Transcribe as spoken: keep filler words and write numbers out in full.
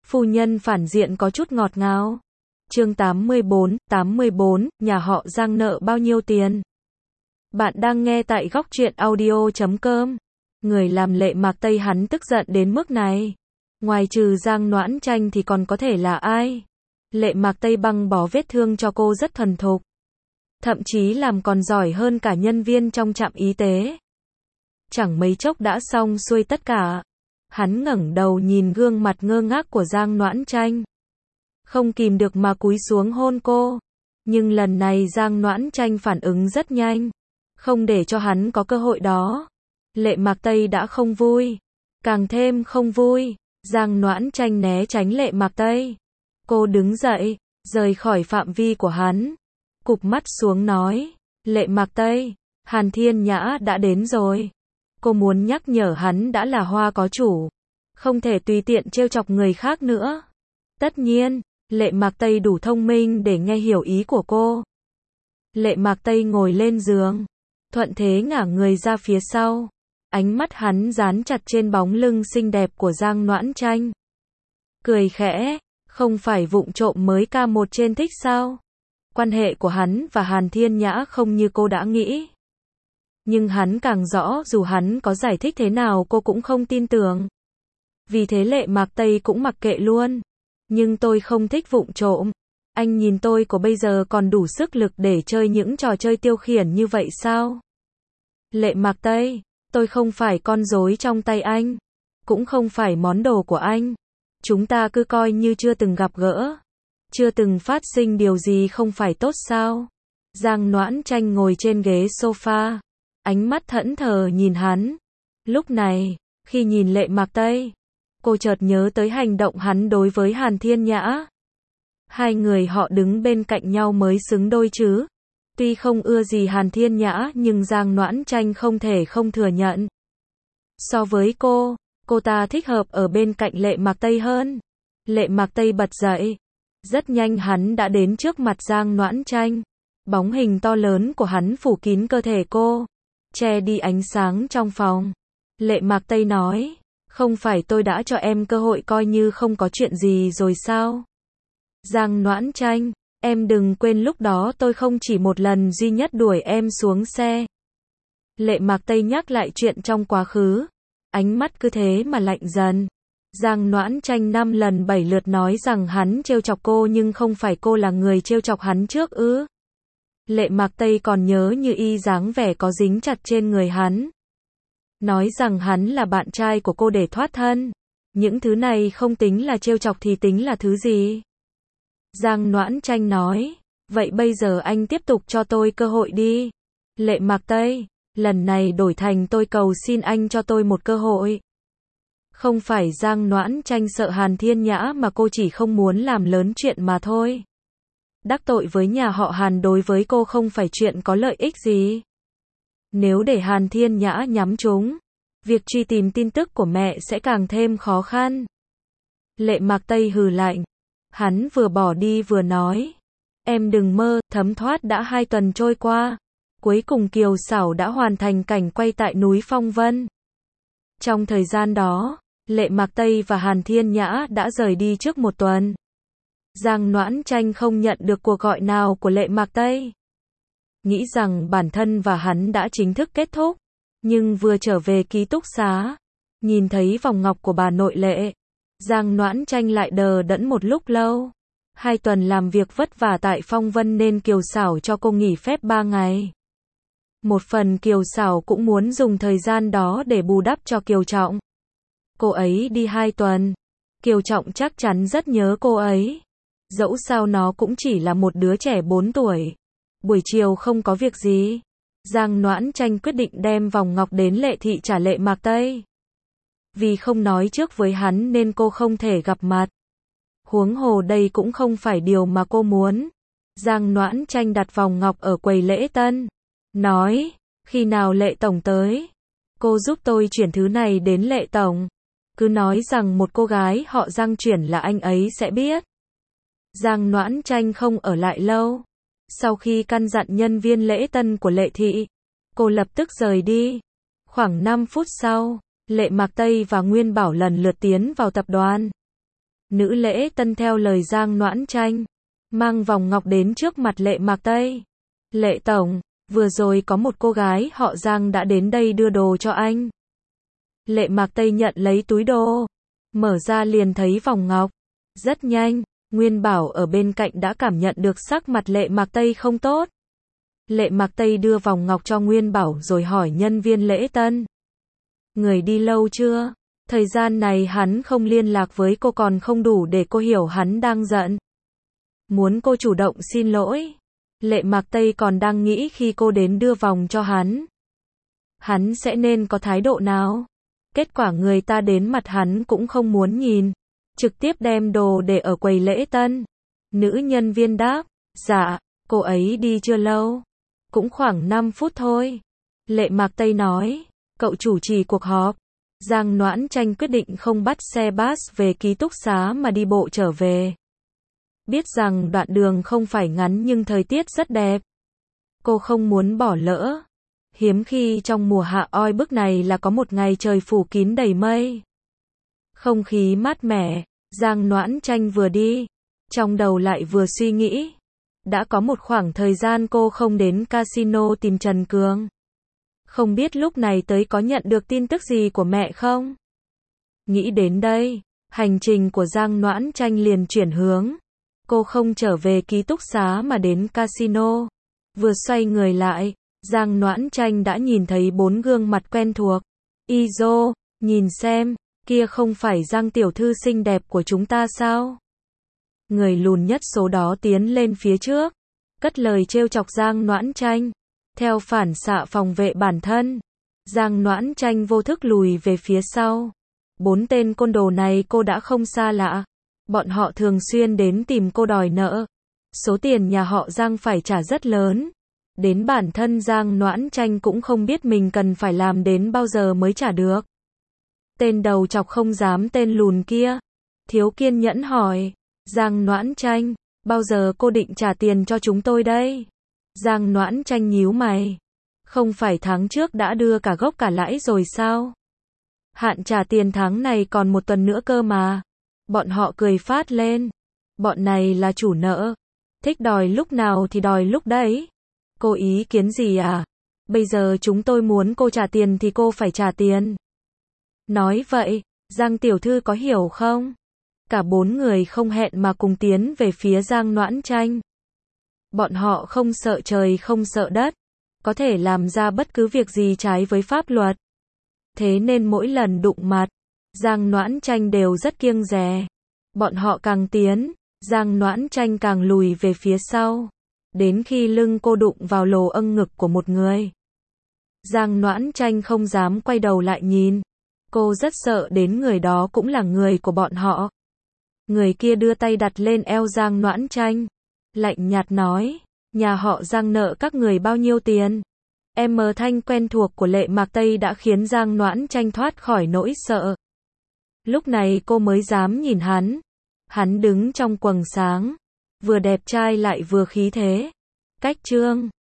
Phu nhân phản diện có chút ngọt ngào. Chương tám mươi bốn, tám mươi bốn, nhà họ Giang nợ bao nhiêu tiền? Bạn đang nghe tại góc truyện audio chấm com. Người làm Lệ Mạc Tây hắn tức giận đến mức này. Ngoài trừ Giang Noãn Tranh thì còn có thể là ai? Lệ Mạc Tây băng bó vết thương cho cô rất thuần thục. Thậm chí làm còn giỏi hơn cả nhân viên trong trạm y tế. Chẳng mấy chốc đã xong xuôi tất cả. Hắn ngẩng đầu nhìn gương mặt ngơ ngác của Giang Noãn Tranh. Không kìm được mà cúi xuống hôn cô. Nhưng lần này Giang Noãn Tranh phản ứng rất nhanh. Không để cho hắn có cơ hội đó. Lệ Mạc Tây đã không vui. Càng thêm không vui. Giang Noãn Tranh né tránh Lệ Mạc Tây. Cô đứng dậy, rời khỏi phạm vi của hắn. Cụp mắt xuống nói. Lệ Mạc Tây, Hàn Thiên Nhã đã đến rồi. Cô muốn nhắc nhở hắn đã là hoa có chủ. Không thể tùy tiện trêu chọc người khác nữa. Tất nhiên, Lệ Mạc Tây đủ thông minh để nghe hiểu ý của cô. Lệ Mạc Tây ngồi lên giường. Thuận thế ngả người ra phía sau. Ánh mắt hắn dán chặt trên bóng lưng xinh đẹp của Giang Noãn Tranh. Cười khẽ, không phải vụng trộm mới ca một trên thích sao? Quan hệ của hắn và Hàn Thiên Nhã không như cô đã nghĩ. Nhưng hắn càng rõ dù hắn có giải thích thế nào cô cũng không tin tưởng. Vì thế Lệ Mạc Tây cũng mặc kệ luôn. Nhưng tôi không thích vụng trộm. Anh nhìn tôi của bây giờ còn đủ sức lực để chơi những trò chơi tiêu khiển như vậy sao? Lệ Mạc Tây, tôi không phải con rối trong tay anh. Cũng không phải món đồ của anh. Chúng ta cứ coi như chưa từng gặp gỡ. Chưa từng phát sinh điều gì không phải tốt sao? Giang Noãn Tranh ngồi trên ghế sofa. Ánh mắt thẫn thờ nhìn hắn. Lúc này, khi nhìn Lệ Mạc Tây, cô chợt nhớ tới hành động hắn đối với Hàn Thiên Nhã. Hai người họ đứng bên cạnh nhau mới xứng đôi chứ. Tuy không ưa gì Hàn Thiên Nhã nhưng Giang Noãn Tranh không thể không thừa nhận. So với cô, cô ta thích hợp ở bên cạnh Lệ Mạc Tây hơn. Lệ Mạc Tây bật dậy. Rất nhanh hắn đã đến trước mặt Giang Noãn Tranh. Bóng hình to lớn của hắn phủ kín cơ thể cô. Che đi ánh sáng trong phòng. Lệ Mạc Tây nói. Không phải tôi đã cho em cơ hội coi như không có chuyện gì rồi sao? Giang Noãn Tranh, em đừng quên lúc đó tôi không chỉ một lần duy nhất đuổi em xuống xe. Lệ Mạc Tây nhắc lại chuyện trong quá khứ. Ánh mắt cứ thế mà lạnh dần. Giang Noãn Tranh năm lần bảy lượt nói rằng hắn trêu chọc cô nhưng không phải cô là người trêu chọc hắn trước ư? Lệ Mạc Tây còn nhớ như y dáng vẻ có dính chặt trên người hắn. Nói rằng hắn là bạn trai của cô để thoát thân. Những thứ này không tính là trêu chọc thì tính là thứ gì? Giang Noãn Tranh nói. Vậy bây giờ anh tiếp tục cho tôi cơ hội đi. Lệ Mạc Tây, lần này đổi thành tôi cầu xin anh cho tôi một cơ hội. Không phải Giang Noãn Tranh sợ Hàn Thiên Nhã mà cô chỉ không muốn làm lớn chuyện mà thôi. Đắc tội với nhà họ Hàn đối với cô không phải chuyện có lợi ích gì. Nếu để Hàn Thiên Nhã nhắm trúng, việc truy tìm tin tức của mẹ sẽ càng thêm khó khăn. Lệ Mạc Tây hừ lạnh. Hắn vừa bỏ đi vừa nói. Em đừng mơ, thấm thoát đã hai tuần trôi qua. Cuối cùng Kiều Xảo đã hoàn thành cảnh quay tại núi Phong Vân. Trong thời gian đó, Lệ Mạc Tây và Hàn Thiên Nhã đã rời đi trước một tuần. Giang Noãn Tranh không nhận được cuộc gọi nào của Lệ Mạc Tây. Nghĩ rằng bản thân và hắn đã chính thức kết thúc. Nhưng vừa trở về ký túc xá, nhìn thấy vòng ngọc của bà nội Lệ. Giang Noãn Tranh lại đờ đẫn một lúc lâu. Hai tuần làm việc vất vả tại Phong Vân nên Kiều Xảo cho cô nghỉ phép ba ngày. Một phần Kiều Xảo cũng muốn dùng thời gian đó để bù đắp cho Kiều Trọng. Cô ấy đi hai tuần. Kiều Trọng chắc chắn rất nhớ cô ấy. Dẫu sao nó cũng chỉ là một đứa trẻ bốn tuổi. Buổi chiều không có việc gì. Giang Noãn Tranh quyết định đem vòng ngọc đến Lệ Thị trả Lệ Mạc Tây. Vì không nói trước với hắn nên cô không thể gặp mặt. Huống hồ đây cũng không phải điều mà cô muốn. Giang Noãn Tranh đặt vòng ngọc ở quầy lễ tân. Nói, khi nào Lệ Tổng tới, cô giúp tôi chuyển thứ này đến Lệ Tổng. Cứ nói rằng một cô gái họ Giang chuyển là anh ấy sẽ biết. Giang Noãn Tranh không ở lại lâu. Sau khi căn dặn nhân viên lễ tân của Lệ Thị, cô lập tức rời đi. Khoảng năm phút sau, Lệ Mạc Tây và Nguyên Bảo lần lượt tiến vào tập đoàn. Nữ lễ tân theo lời Giang Noãn Tranh, mang vòng ngọc đến trước mặt Lệ Mạc Tây. Lệ tổng, vừa rồi có một cô gái họ Giang đã đến đây đưa đồ cho anh. Lệ Mạc Tây nhận lấy túi đồ, mở ra liền thấy vòng ngọc. Rất nhanh, Nguyên Bảo ở bên cạnh đã cảm nhận được sắc mặt Lệ Mạc Tây không tốt. Lệ Mạc Tây đưa vòng ngọc cho Nguyên Bảo rồi hỏi nhân viên lễ tân. Người đi lâu chưa? Thời gian này hắn không liên lạc với cô còn không đủ để cô hiểu hắn đang giận. Muốn cô chủ động xin lỗi. Lệ Mạc Tây còn đang nghĩ khi cô đến đưa vòng cho hắn, hắn sẽ nên có thái độ nào. Kết quả người ta đến mặt hắn cũng không muốn nhìn, trực tiếp đem đồ để ở quầy lễ tân. Nữ nhân viên đáp, dạ, cô ấy đi chưa lâu, cũng khoảng năm phút thôi. Lệ Mạc Tây nói, cậu chủ trì cuộc họp. Giang Noãn Tranh quyết định không bắt xe bus về ký túc xá mà đi bộ trở về. Biết rằng đoạn đường không phải ngắn nhưng thời tiết rất đẹp. Cô không muốn bỏ lỡ. Hiếm khi trong mùa hạ oi bức này là có một ngày trời phủ kín đầy mây. Không khí mát mẻ, Giang Noãn Tranh vừa đi, trong đầu lại vừa suy nghĩ. Đã có một khoảng thời gian cô không đến casino tìm Trần Cường. Không biết lúc này tới có nhận được tin tức gì của mẹ không? Nghĩ đến đây, hành trình của Giang Noãn Tranh liền chuyển hướng. Cô không trở về ký túc xá mà đến casino. Vừa xoay người lại, Giang Noãn Tranh đã nhìn thấy bốn gương mặt quen thuộc. Izo, nhìn xem, kia không phải Giang tiểu thư xinh đẹp của chúng ta sao? Người lùn nhất số đó tiến lên phía trước, cất lời trêu chọc Giang Noãn Tranh. Theo phản xạ phòng vệ bản thân, Giang Noãn Tranh vô thức lùi về phía sau. Bốn tên côn đồ này cô đã không xa lạ. Bọn họ thường xuyên đến tìm cô đòi nợ. Số tiền nhà họ Giang phải trả rất lớn. Đến bản thân Giang Noãn Tranh cũng không biết mình cần phải làm đến bao giờ mới trả được. Tên đầu chọc không dám tên lùn kia thiếu kiên nhẫn hỏi, Giang Noãn Tranh, bao giờ cô định trả tiền cho chúng tôi đây? Giang Noãn Tranh nhíu mày. Không phải tháng trước đã đưa cả gốc cả lãi rồi sao? Hạn trả tiền tháng này còn một tuần nữa cơ mà. Bọn họ cười phát lên. Bọn này là chủ nợ. Thích đòi lúc nào thì đòi lúc đấy. Cô ý kiến gì à? Bây giờ chúng tôi muốn cô trả tiền thì cô phải trả tiền. Nói vậy, Giang tiểu thư có hiểu không? Cả bốn người không hẹn mà cùng tiến về phía Giang Noãn Tranh. Bọn họ không sợ trời không sợ đất, có thể làm ra bất cứ việc gì trái với pháp luật. Thế nên mỗi lần đụng mặt, Giang Noãn Tranh đều rất kiêng dè. Bọn họ càng tiến, Giang Noãn Tranh càng lùi về phía sau, đến khi lưng cô đụng vào lồ âng ngực của một người. Giang Noãn Tranh không dám quay đầu lại nhìn. Cô rất sợ đến người đó cũng là người của bọn họ. Người kia đưa tay đặt lên eo Giang Noãn Tranh, lạnh nhạt nói, nhà họ Giang nợ các người bao nhiêu tiền? Em mờ thanh quen thuộc của Lệ Mạc Tây đã khiến Giang Noãn Tranh thoát khỏi nỗi sợ. Lúc này cô mới dám nhìn hắn. Hắn đứng trong quầng sáng, vừa đẹp trai lại vừa khí thế. Cách trương